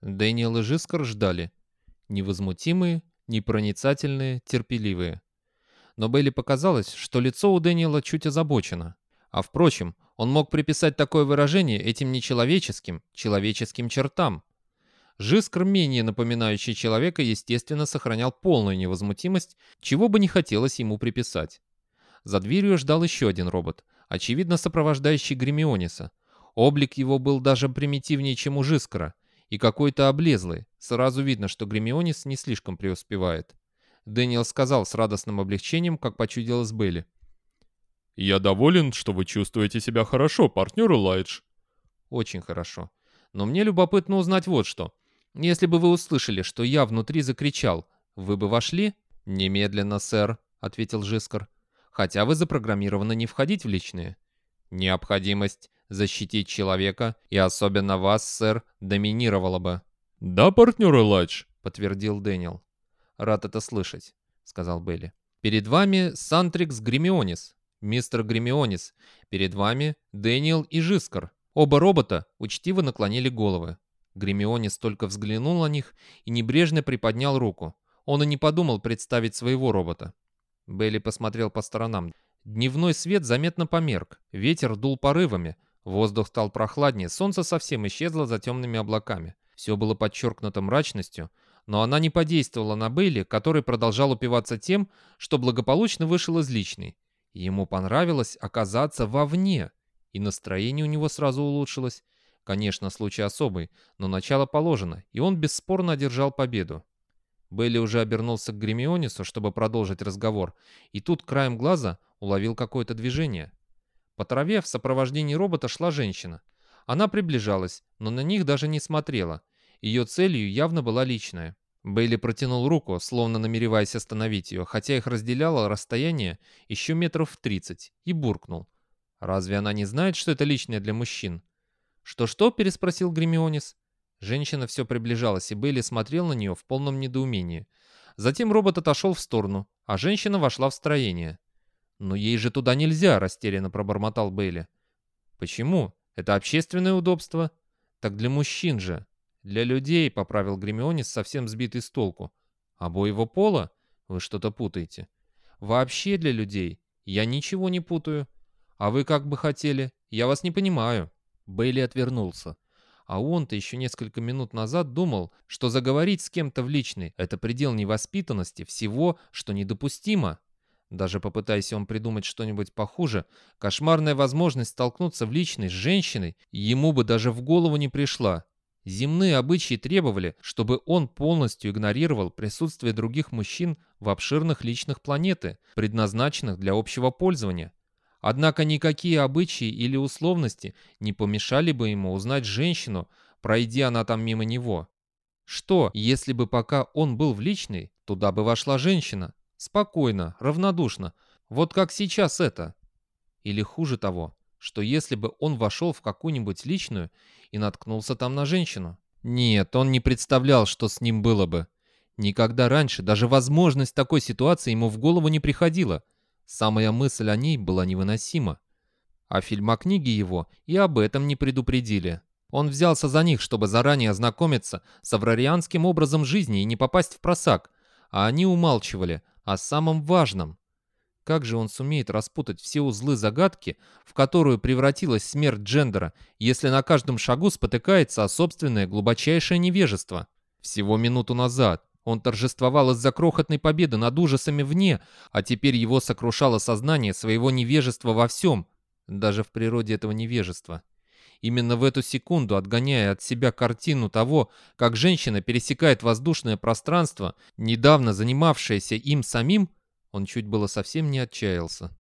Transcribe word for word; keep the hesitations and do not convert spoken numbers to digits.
Дэниел и Жискар ждали. Невозмутимые, непроницательные, терпеливые. Но Бейли показалось, что лицо у Дэниела чуть озабочено. А впрочем, он мог приписать такое выражение этим нечеловеческим, человеческим чертам. Жискар, менее напоминающий человека, естественно, сохранял полную невозмутимость, чего бы не хотелось ему приписать. За дверью ждал еще один робот, очевидно сопровождающий Гермионеса. Облик его был даже примитивнее, чем у Жискара, и какой-то облезлый. Сразу видно, что Гермионес не слишком преуспевает. Дэниел сказал с радостным облегчением, как почудилось Бейли. «Я доволен, что вы чувствуете себя хорошо, партнер Элайдж». «Очень хорошо. Но мне любопытно узнать вот что. Если бы вы услышали, что я внутри закричал, вы бы вошли?» «Немедленно, сэр», — ответил Жискар. «Хотя вы запрограммированы не входить в личные. Необходимость защитить человека, и особенно вас, сэр, доминировала бы». «Да, партнер Элайдж», — подтвердил Дэниел. «Рад это слышать», — сказал Бейли. «Перед вами Сантрикс Гермионес, мистер Гермионес. Перед вами Дэниел и Жискар». Оба робота учтиво наклонили головы. Гермионес только взглянул на них и небрежно приподнял руку. Он и не подумал представить своего робота. Бейли посмотрел по сторонам. Дневной свет заметно померк, ветер дул порывами, воздух стал прохладнее, солнце совсем исчезло за темными облаками. Все было подчеркнуто мрачностью, но она не подействовала на Бейли, который продолжал упиваться тем, что благополучно вышел из личной. Ему понравилось оказаться вовне, и настроение у него сразу улучшилось. Конечно, случай особый, но начало положено, и он бесспорно одержал победу. Бейли уже обернулся к Гермионесу, чтобы продолжить разговор, и тут краем глаза уловил какое-то движение. По траве в сопровождении робота шла женщина. Она приближалась, но на них даже не смотрела. Ее целью явно была личная. Бейли протянул руку, словно намереваясь остановить ее, хотя их разделяло расстояние еще метров в тридцать, и буркнул. «Разве она не знает, что это личное для мужчин?» «Что-что?» — переспросил Гермионес. Женщина все приближалась, и Бейли смотрел на нее в полном недоумении. Затем робот отошел в сторону, а женщина вошла в строение. «Но ей же туда нельзя!» — растерянно пробормотал Бейли. «Почему? Это общественное удобство?» «Так для мужчин же!» «Для людей», — поправил Гермионес, совсем сбитый с толку. «Обоего пола? Вы что-то путаете». «Вообще для людей. Я ничего не путаю. А вы как бы хотели? Я вас не понимаю». Бейли отвернулся. А он-то еще несколько минут назад думал, что заговорить с кем-то в личной — это предел невоспитанности, всего, что недопустимо. Даже попытаясь он придумать что-нибудь похуже, кошмарная возможность столкнуться в личной с женщиной ему бы даже в голову не пришла. Земные обычаи требовали, чтобы он полностью игнорировал присутствие других мужчин в обширных личных планеты, предназначенных для общего пользования. Однако никакие обычаи или условности не помешали бы ему узнать женщину, пройдя она там мимо него. Что, если бы пока он был в личной, туда бы вошла женщина? Спокойно, равнодушно, вот как сейчас это. Или хуже того, что если бы он вошел в какую-нибудь личную и наткнулся там на женщину? Нет, он не представлял, что с ним было бы. Никогда раньше даже возможность такой ситуации ему в голову не приходила. Самая мысль о ней была невыносима. А фильмокниги его и об этом не предупредили. Он взялся за них, чтобы заранее ознакомиться с аврарианским образом жизни и не попасть в просак, а они умалчивали о самом важном. Как же он сумеет распутать все узлы загадки, в которую превратилась смерть Джендера, если на каждом шагу спотыкается о собственное глубочайшее невежество? Всего минуту назад он торжествовал из-за крохотной победы над ужасами вне, а теперь его сокрушало сознание своего невежества во всем, даже в природе этого невежества. Именно в эту секунду, отгоняя от себя картину того, как женщина пересекает воздушное пространство, недавно занимавшееся им самим, он чуть было совсем не отчаялся.